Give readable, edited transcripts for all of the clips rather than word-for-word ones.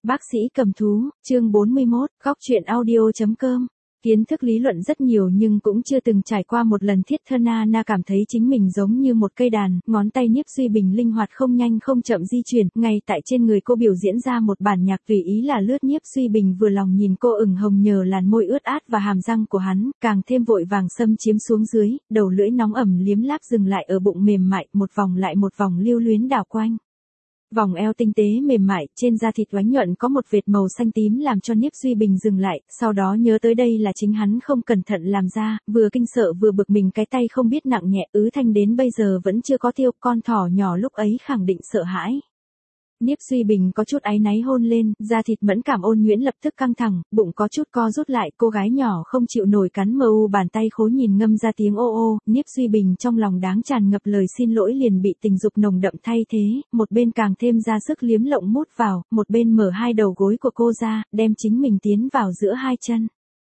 Bác sĩ cầm thú, chương 41, góc truyện audio.com. Kiến thức lý luận rất nhiều nhưng cũng chưa từng trải qua một lần thiết thân Na cảm thấy chính mình giống như một cây đàn, ngón tay Niếp Duy Bình linh hoạt không nhanh không chậm di chuyển, ngay tại trên người cô biểu diễn ra một bản nhạc tùy ý là lướt. Niếp Duy Bình vừa lòng nhìn cô ửng hồng nhờ làn môi ướt át và hàm răng của hắn, càng thêm vội vàng xâm chiếm xuống dưới, đầu lưỡi nóng ẩm liếm láp dừng lại ở bụng mềm mại, một vòng lại một vòng lưu luyến đảo quanh. Vòng eo tinh tế mềm mại, trên da thịt oánh nhuận có một vệt màu xanh tím làm cho Niếp Duy Bình dừng lại, sau đó nhớ tới đây là chính hắn không cẩn thận làm ra, vừa kinh sợ vừa bực mình, cái tay không biết nặng nhẹ, Thanh đến bây giờ vẫn chưa có tiêu, con thỏ nhỏ lúc ấy khẳng định sợ hãi. Niếp Duy Bình có chút áy náy hôn lên, da thịt mẫn cảm ôn nhuyễn lập tức căng thẳng, bụng có chút co rút lại, cô gái nhỏ không chịu nổi cắn mờ u bàn tay khối nhìn ngâm ra tiếng ô ô. Niếp Duy Bình trong lòng đáng tràn ngập lời xin lỗi liền bị tình dục nồng đậm thay thế, một bên càng thêm ra sức liếm lộng mút vào, một bên mở hai đầu gối của cô ra, đem chính mình tiến vào giữa hai chân.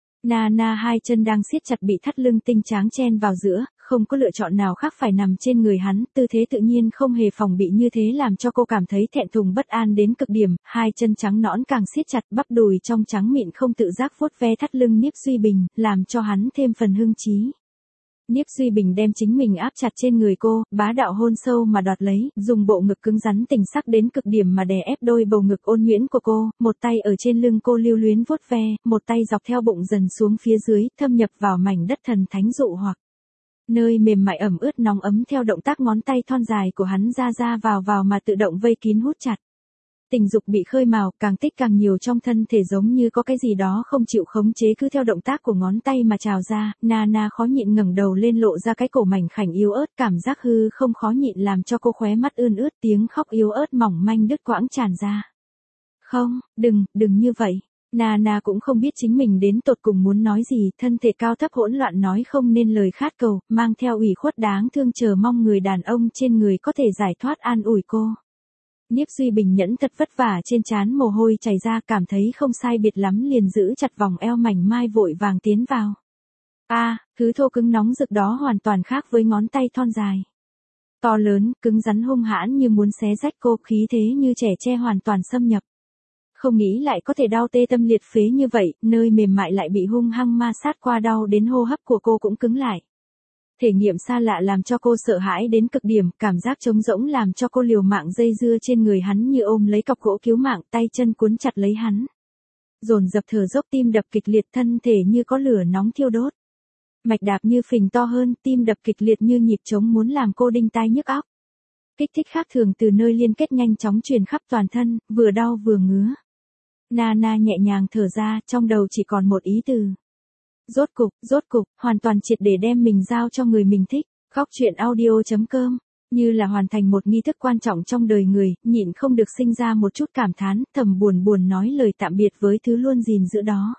Na hai chân đang siết chặt bị thắt lưng tinh tráng chen vào giữa, không có lựa chọn nào khác phải nằm trên người hắn, tư thế tự nhiên không hề phòng bị như thế làm cho cô cảm thấy thẹn thùng bất an đến cực điểm, hai chân trắng nõn càng siết chặt, bắp đùi trong trắng mịn không tự giác vuốt ve thắt lưng Niếp Duy Bình, làm cho hắn thêm phần hưng trí. Niếp Duy Bình đem chính mình áp chặt trên người cô, bá đạo hôn sâu mà đoạt lấy, dùng bộ ngực cứng rắn tình sắc đến cực điểm mà đè ép đôi bầu ngực ôn nhuyễn của cô, một tay ở trên lưng cô lưu luyến vuốt ve, một tay dọc theo bụng dần xuống phía dưới, thâm nhập vào mảnh đất thần thánh dụ hoặc. Nơi mềm mại ẩm ướt nóng ấm theo động tác ngón tay thon dài của hắn ra vào mà tự động vây kín hút chặt. Tình dục bị khơi mào, càng tích càng nhiều trong thân thể, giống như có cái gì đó không chịu khống chế cứ theo động tác của ngón tay mà trào ra. Na khó nhịn ngẩng đầu lên lộ ra cái cổ mảnh khảnh yếu ớt, cảm giác hư không khó nhịn làm cho cô khóe mắt ươn ướt, tiếng khóc yếu ớt mỏng manh đứt quãng tràn ra. Không, đừng như vậy. Na cũng không biết chính mình đến tột cùng muốn nói gì, thân thể cao thấp hỗn loạn nói không nên lời khát cầu, mang theo ủy khuất đáng thương chờ mong người đàn ông trên người có thể giải thoát an ủi cô. Niếp Duy Bình nhẫn thật vất vả, trên trán mồ hôi chảy ra, cảm thấy không sai biệt lắm liền giữ chặt vòng eo mảnh mai vội vàng tiến vào. Thứ thô cứng nóng rực đó hoàn toàn khác với ngón tay thon dài. To lớn, cứng rắn hung hãn như muốn xé rách cô, khí thế như trẻ tre hoàn toàn xâm nhập. Không nghĩ lại có thể đau tê tâm liệt phế như vậy, nơi mềm mại lại bị hung hăng ma sát qua, đau đến hô hấp của cô cũng cứng lại. Thể nghiệm xa lạ làm cho cô sợ hãi đến cực điểm, cảm giác trống rỗng làm cho cô liều mạng dây dưa trên người hắn như ôm lấy cọc gỗ cứu mạng, tay chân cuốn chặt lấy hắn. Dồn dập thở dốc, tim đập kịch liệt, thân thể như có lửa nóng thiêu đốt. Mạch đạp như phình to hơn, tim đập kịch liệt như nhịp trống muốn làm cô đinh tai nhức óc. Kích thích khác thường từ nơi liên kết nhanh chóng truyền khắp toàn thân, vừa đau vừa ngứa. Na nhẹ nhàng thở ra, trong đầu chỉ còn một ý từ. Rốt cục, hoàn toàn triệt để đem mình giao cho người mình thích. Góc truyện audio.com, như là hoàn thành một nghi thức quan trọng trong đời người, nhịn không được sinh ra một chút cảm thán, thầm buồn nói lời tạm biệt với thứ luôn gìn giữ đó.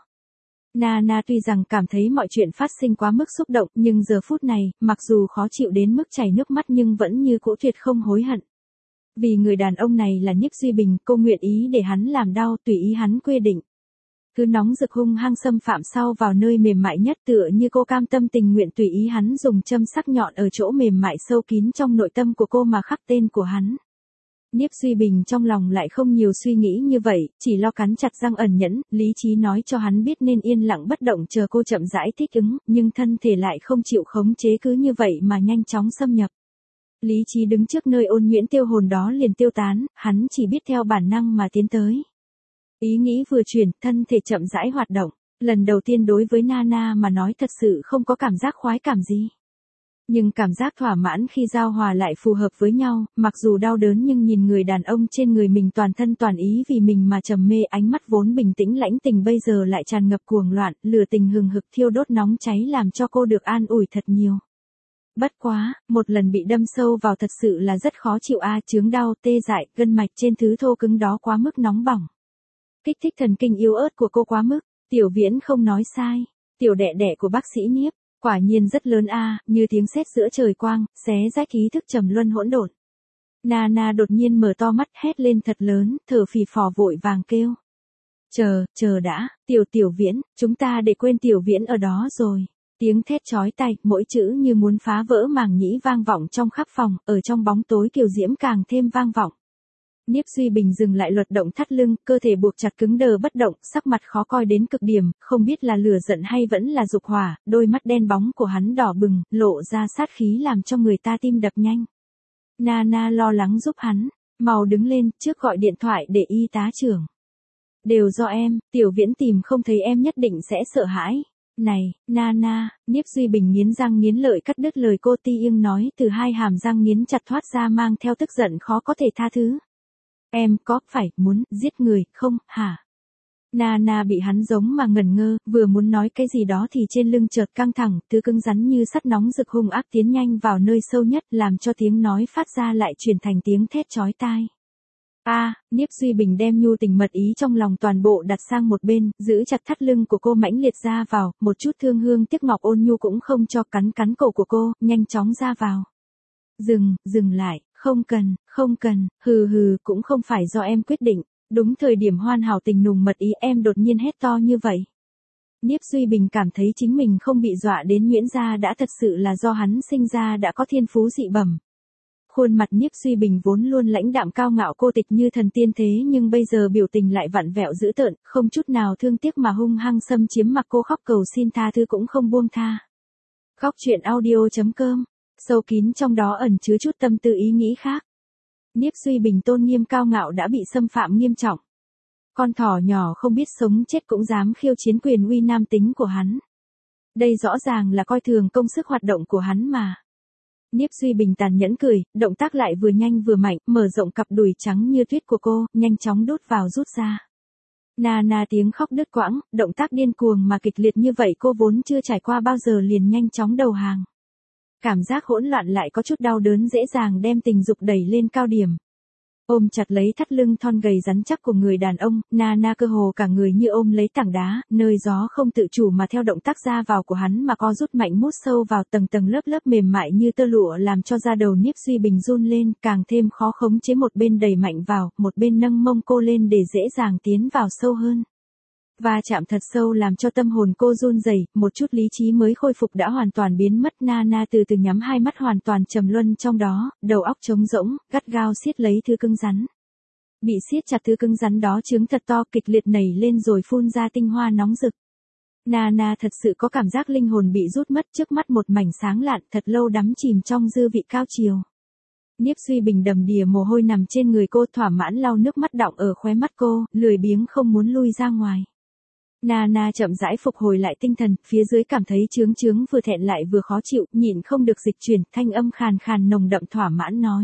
Na tuy rằng cảm thấy mọi chuyện phát sinh quá mức xúc động, nhưng giờ phút này, mặc dù khó chịu đến mức chảy nước mắt nhưng vẫn như cũ tuyệt không hối hận. Vì người đàn ông này là Niếp Duy Bình, cô nguyện ý để hắn làm đau, tùy ý hắn quy định. Cứ nóng rực hung hăng xâm phạm sau vào nơi mềm mại nhất, tựa như cô cam tâm tình nguyện tùy ý hắn dùng châm sắc nhọn ở chỗ mềm mại sâu kín trong nội tâm của cô mà khắc tên của hắn. Niếp Duy Bình trong lòng lại không nhiều suy nghĩ như vậy, chỉ lo cắn chặt răng ẩn nhẫn, lý trí nói cho hắn biết nên yên lặng bất động chờ cô chậm rãi thích ứng, nhưng thân thể lại không chịu khống chế, cứ như vậy mà nhanh chóng xâm nhập. Lý trí đứng trước nơi ôn nhuyễn tiêu hồn đó liền tiêu tán, hắn chỉ biết theo bản năng mà tiến tới. Ý nghĩ vừa chuyển, thân thể chậm rãi hoạt động, lần đầu tiên đối với Na mà nói thật sự không có cảm giác khoái cảm gì. Nhưng cảm giác thỏa mãn khi giao hòa lại phù hợp với nhau, mặc dù đau đớn nhưng nhìn người đàn ông trên người mình toàn thân toàn ý vì mình mà trầm mê, ánh mắt vốn bình tĩnh lãnh tình bây giờ lại tràn ngập cuồng loạn, lửa tình hừng hực thiêu đốt nóng cháy làm cho cô được an ủi thật nhiều. Bất quá, một lần bị đâm sâu vào thật sự là rất khó chịu chướng đau, tê dại, gân mạch trên thứ thô cứng đó quá mức nóng bỏng. Kích thích thần kinh yếu ớt của cô quá mức, Tiểu Viễn không nói sai, tiểu đẻ của bác sĩ Niếp, quả nhiên rất lớn như tiếng sét giữa trời quang, xé rách ý thức trầm luân hỗn độn. Na đột nhiên mở to mắt hét lên thật lớn, thở phì phò vội vàng kêu. Chờ đã, Tiểu Viễn, chúng ta để quên Tiểu Viễn ở đó rồi. Tiếng thét chói tai, mỗi chữ như muốn phá vỡ màng nhĩ vang vọng trong khắp phòng, ở trong bóng tối kiều diễm càng thêm vang vọng. Niếp Duy Bình dừng lại luật động thắt lưng, cơ thể buộc chặt cứng đờ bất động, sắc mặt khó coi đến cực điểm, không biết là lửa giận hay vẫn là dục hỏa, đôi mắt đen bóng của hắn đỏ bừng, lộ ra sát khí làm cho người ta tim đập nhanh. Nana lo lắng giúp hắn, mau đứng lên, trước gọi điện thoại để y tá trưởng. Đều do em, Tiểu Viễn tìm không thấy em nhất định sẽ sợ hãi. Này, Nana, Niếp Duy Bình nghiến răng nghiến lợi cắt đứt lời cô Ti Yên nói, từ hai hàm răng nghiến chặt thoát ra mang theo tức giận khó có thể tha thứ. Em có phải muốn giết người không, hả? Nana bị hắn giống mà ngẩn ngơ, vừa muốn nói cái gì đó thì trên lưng chợt căng thẳng, thứ cứng rắn như sắt nóng rực hung ác tiến nhanh vào nơi sâu nhất, làm cho tiếng nói phát ra lại chuyển thành tiếng thét chói tai. Niếp Duy Bình đem nhu tình mật ý trong lòng toàn bộ đặt sang một bên, giữ chặt thắt lưng của cô mãnh liệt ra vào, một chút thương hương tiếc ngọc ôn nhu cũng không cho, cắn cắn cổ của cô, nhanh chóng ra vào. Dừng lại, không cần, hừ, cũng không phải do em quyết định, đúng thời điểm hoàn hảo tình nùng mật ý em đột nhiên hét to như vậy. Niếp Duy Bình cảm thấy chính mình không bị dọa đến nhuyễn ra đã thật sự là do hắn sinh ra đã có thiên phú dị bẩm. Khuôn mặt Niếp Duy Bình vốn luôn lãnh đạm cao ngạo cô tịch như thần tiên thế nhưng bây giờ biểu tình lại vặn vẹo dữ tợn, không chút nào thương tiếc mà hung hăng xâm chiếm mặc cô khóc cầu xin tha thứ cũng không buông tha. Góc truyện audio.com, sâu kín trong đó ẩn chứa chút tâm tư ý nghĩ khác. Niếp Duy Bình tôn nghiêm cao ngạo đã bị xâm phạm nghiêm trọng. Con thỏ nhỏ không biết sống chết cũng dám khiêu chiến quyền uy nam tính của hắn. Đây rõ ràng là coi thường công sức hoạt động của hắn mà. Niếp Duy Bình tàn nhẫn cười, động tác lại vừa nhanh vừa mạnh, mở rộng cặp đùi trắng như tuyết của cô, nhanh chóng đút vào rút ra. Nana tiếng khóc đứt quãng, động tác điên cuồng mà kịch liệt như vậy cô vốn chưa trải qua bao giờ liền nhanh chóng đầu hàng. Cảm giác hỗn loạn lại có chút đau đớn dễ dàng đem tình dục đẩy lên cao điểm. Ôm chặt lấy thắt lưng thon gầy rắn chắc của người đàn ông, Nana cơ hồ cả người như ôm lấy tảng đá, nơi gió không tự chủ mà theo động tác ra vào của hắn mà co rút mạnh mút sâu vào tầng tầng lớp lớp mềm mại như tơ lụa làm cho da đầu Niếp Duy Bình run lên, càng thêm khó khống chế, một bên đẩy mạnh vào, một bên nâng mông cô lên để dễ dàng tiến vào sâu hơn. Và chạm thật sâu làm cho tâm hồn cô run rẩy, một chút lý trí mới khôi phục đã hoàn toàn biến mất. Nana từ từ nhắm hai mắt hoàn toàn trầm luân trong đó, đầu óc trống rỗng, gắt gao siết lấy thứ cứng rắn. Bị siết chặt thứ cứng rắn đó trướng thật to kịch liệt nảy lên rồi phun ra tinh hoa nóng rực. Nana thật sự có cảm giác linh hồn bị rút mất, trước mắt một mảnh sáng lạn, thật lâu đắm chìm trong dư vị cao chiều. Niếp Duy Bình đầm đìa mồ hôi nằm trên người cô, thỏa mãn lau nước mắt đọng ở khóe mắt cô, lười biếng không muốn lui ra ngoài. Nana chậm rãi phục hồi lại tinh thần, phía dưới cảm thấy chướng vừa thẹn lại vừa khó chịu, nhịn không được dịch chuyển, thanh âm khàn khàn nồng đậm thỏa mãn nói.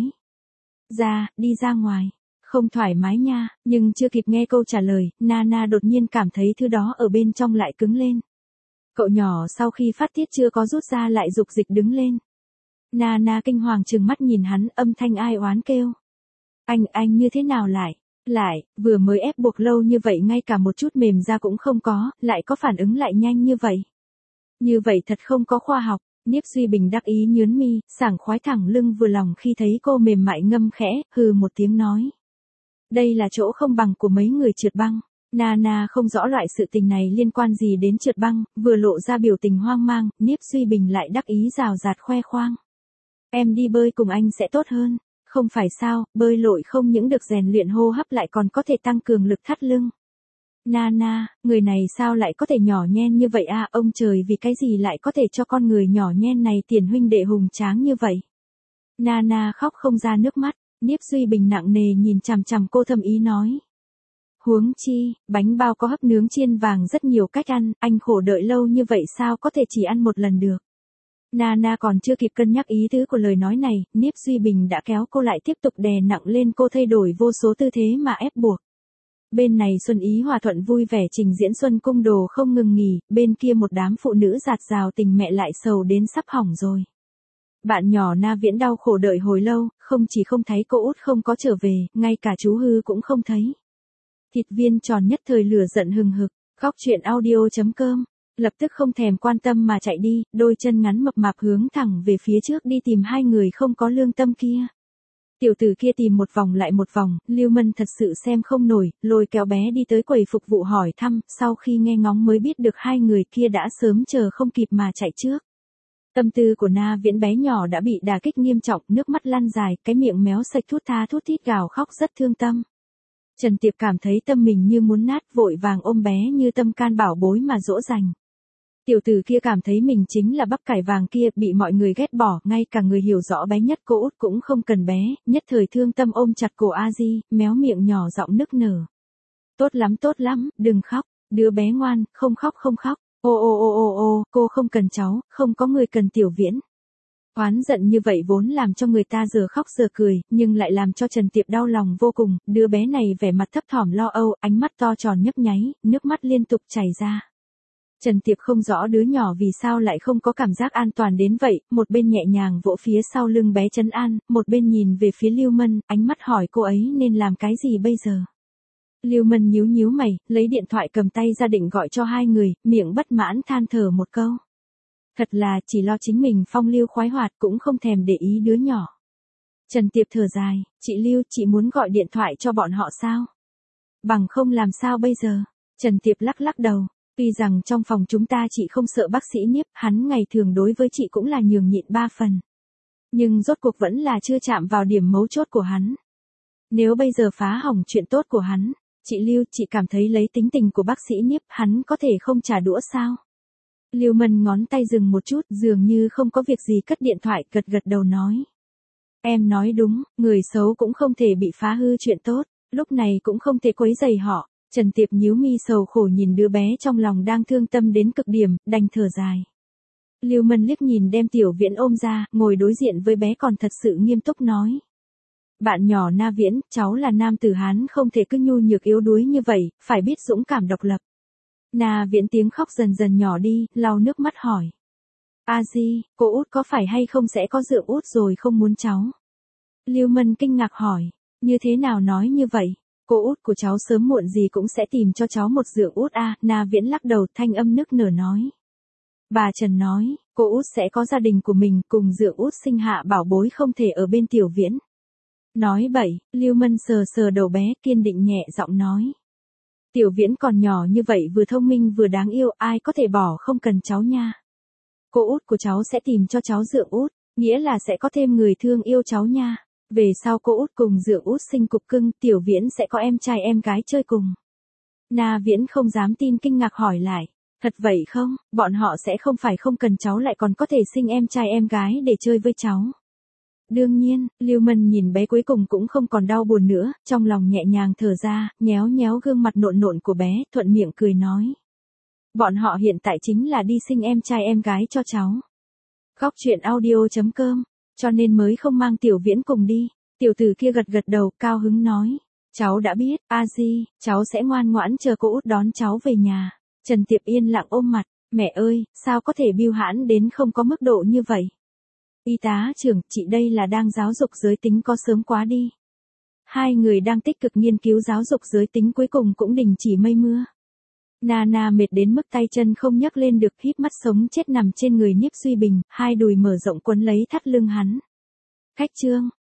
Đi ra ngoài, không thoải mái nha, nhưng chưa kịp nghe câu trả lời, Nana đột nhiên cảm thấy thứ đó ở bên trong lại cứng lên. Cậu nhỏ sau khi phát tiết chưa có rút ra lại dục dịch đứng lên. Nana kinh hoàng trừng mắt nhìn hắn, âm thanh ai oán kêu. Anh như thế nào lại, vừa mới ép buộc lâu như vậy ngay cả một chút mềm ra cũng không có, lại có phản ứng lại nhanh như vậy. Như vậy thật không có khoa học. Niếp Duy Bình đắc ý nhướn mi, sảng khoái thẳng lưng vừa lòng khi thấy cô mềm mại ngâm khẽ, hừ một tiếng nói. Đây là chỗ không bằng của mấy người trượt băng. Nana không rõ loại sự tình này liên quan gì đến trượt băng, vừa lộ ra biểu tình hoang mang, Niếp Duy Bình lại đắc ý rào rạt khoe khoang. Em đi bơi cùng anh sẽ tốt hơn. Không phải sao, bơi lội không những được rèn luyện hô hấp lại còn có thể tăng cường lực thắt lưng. Nana, người này sao lại có thể nhỏ nhen như vậy à, ông trời vì cái gì lại có thể cho con người nhỏ nhen này tiền huynh đệ hùng tráng như vậy. Nana khóc không ra nước mắt, Niếp Duy Bình nặng nề nhìn chằm chằm cô thâm ý nói. Huống chi, bánh bao có hấp nướng chiên vàng rất nhiều cách ăn, anh khổ đợi lâu như vậy sao có thể chỉ ăn một lần được. Nana còn chưa kịp cân nhắc ý tứ của lời nói này, Niếp Duy Bình đã kéo cô lại tiếp tục đè nặng lên cô, thay đổi vô số tư thế mà ép buộc. Bên này Xuân Ý hòa thuận vui vẻ trình diễn xuân cung đồ không ngừng nghỉ, bên kia một đám phụ nữ dạt dào tình mẹ lại sầu đến sắp hỏng rồi. Bạn nhỏ Na Viễn đau khổ đợi hồi lâu, không chỉ không thấy cô út không có trở về, ngay cả chú Hư cũng không thấy. Thịt viên tròn nhất thời lửa giận hừng hực, góc truyện audio.com. Lập tức không thèm quan tâm mà chạy đi, đôi chân ngắn mập mạp hướng thẳng về phía trước đi tìm hai người không có lương tâm kia. Tiểu tử kia tìm một vòng lại một vòng, Lưu Mân thật sự xem không nổi, lôi kéo bé đi tới quầy phục vụ hỏi thăm, sau khi nghe ngóng mới biết được hai người kia đã sớm chờ không kịp mà chạy trước. Tâm tư của Na Viễn bé nhỏ đã bị đả kích nghiêm trọng, nước mắt lăn dài, cái miệng méo sạch thút tha thút thít gào khóc rất thương tâm. Trần Tiệp cảm thấy tâm mình như muốn nát, vội vàng ôm bé như tâm can bảo bối mà dỗ dành. Tiểu tử kia cảm thấy mình chính là bắp cải vàng kia, bị mọi người ghét bỏ, ngay cả người hiểu rõ bé nhất cô út cũng không cần bé, nhất thời thương tâm ôm chặt cổ A Di, méo miệng nhỏ giọng nức nở. Tốt lắm, đừng khóc, đứa bé ngoan, không khóc không khóc. Ô, cô không cần cháu, không có người cần Tiểu Viễn. Oán giận như vậy vốn làm cho người ta giờ khóc giờ cười, nhưng lại làm cho Trần Tiệp đau lòng vô cùng, đứa bé này vẻ mặt thấp thỏm lo âu, ánh mắt to tròn nhấp nháy, nước mắt liên tục chảy ra. Trần Tiệp không rõ đứa nhỏ vì sao lại không có cảm giác an toàn đến vậy, một bên nhẹ nhàng vỗ phía sau lưng bé trấn an, một bên nhìn về phía Lưu Mân, ánh mắt hỏi cô ấy nên làm cái gì bây giờ. Lưu Mân nhíu nhíu mày, lấy điện thoại cầm tay ra định gọi cho hai người, miệng bất mãn than thở một câu. Thật là chỉ lo chính mình phong lưu khoái hoạt cũng không thèm để ý đứa nhỏ. Trần Tiệp thở dài, chị Lưu, chị muốn gọi điện thoại cho bọn họ sao? Bằng không làm sao bây giờ? Trần Tiệp lắc lắc đầu. Tuy rằng trong phòng chúng ta chị không sợ bác sĩ Niếp, hắn ngày thường đối với chị cũng là nhường nhịn 3 phần. Nhưng rốt cuộc vẫn là chưa chạm vào điểm mấu chốt của hắn. Nếu bây giờ phá hỏng chuyện tốt của hắn, chị Lưu, chị cảm thấy lấy tính tình của bác sĩ Niếp, hắn có thể không trả đũa sao? Lưu Mân ngón tay dừng một chút, dường như không có việc gì cất điện thoại, gật gật đầu nói. Em nói đúng, người xấu cũng không thể bị phá hư chuyện tốt, lúc này cũng không thể quấy rầy họ. Trần Tiệp nhíu mi sầu khổ nhìn đứa bé trong lòng đang thương tâm đến cực điểm, đành thở dài. Lưu Mân liếc nhìn đem Tiểu Viễn ôm ra, ngồi đối diện với bé còn thật sự nghiêm túc nói. Bạn nhỏ Na Viễn, cháu là nam tử Hán không thể cứ nhu nhược yếu đuối như vậy, phải biết dũng cảm độc lập. Na Viễn tiếng khóc dần dần nhỏ đi, lau nước mắt hỏi. A Di, cô út có phải hay không sẽ có dượng út rồi không muốn cháu? Lưu Mân kinh ngạc hỏi, như thế nào nói như vậy? Cô út của cháu sớm muộn gì cũng sẽ tìm cho cháu một dượng út a. Na Viễn lắc đầu, thanh âm nức nở nói. Bà Trần nói, cô út sẽ có gia đình của mình, cùng dượng út sinh hạ bảo bối không thể ở bên Tiểu Viễn. Nói bậy, Lưu Mân sờ sờ đầu bé, kiên định nhẹ giọng nói. Tiểu Viễn còn nhỏ như vậy, vừa thông minh vừa đáng yêu, ai có thể bỏ không cần cháu nha. Cô út của cháu sẽ tìm cho cháu dượng út, nghĩa là sẽ có thêm người thương yêu cháu nha. Về sau cô út cùng dượng út sinh cục cưng, Tiểu Viễn sẽ có em trai em gái chơi cùng. Na Viễn không dám tin, kinh ngạc hỏi lại. Thật vậy không, bọn họ sẽ không phải không cần cháu lại còn có thể sinh em trai em gái để chơi với cháu. Đương nhiên, Lưu Mân nhìn bé cuối cùng cũng không còn đau buồn nữa, trong lòng nhẹ nhàng thở ra, nhéo nhéo gương mặt nộn nộn của bé, thuận miệng cười nói. Bọn họ hiện tại chính là đi sinh em trai em gái cho cháu. Góc truyện audio.com, cho nên mới không mang Tiểu Viễn cùng đi. Tiểu tử kia gật gật đầu, cao hứng nói. Cháu đã biết, A Di, cháu sẽ ngoan ngoãn chờ cô út đón cháu về nhà. Trần Tiệp yên lặng ôm mặt, mẹ ơi, sao có thể bưu hãn đến không có mức độ như vậy? Y tá trưởng, chị đây là đang giáo dục giới tính có sớm quá đi. Hai người đang tích cực nghiên cứu giáo dục giới tính cuối cùng cũng đình chỉ mây mưa. Nana mệt đến mức tay chân không nhấc lên được, híp mắt sống chết nằm trên người Niếp Duy Bình, hai đùi mở rộng quấn lấy thắt lưng hắn. Khách trương,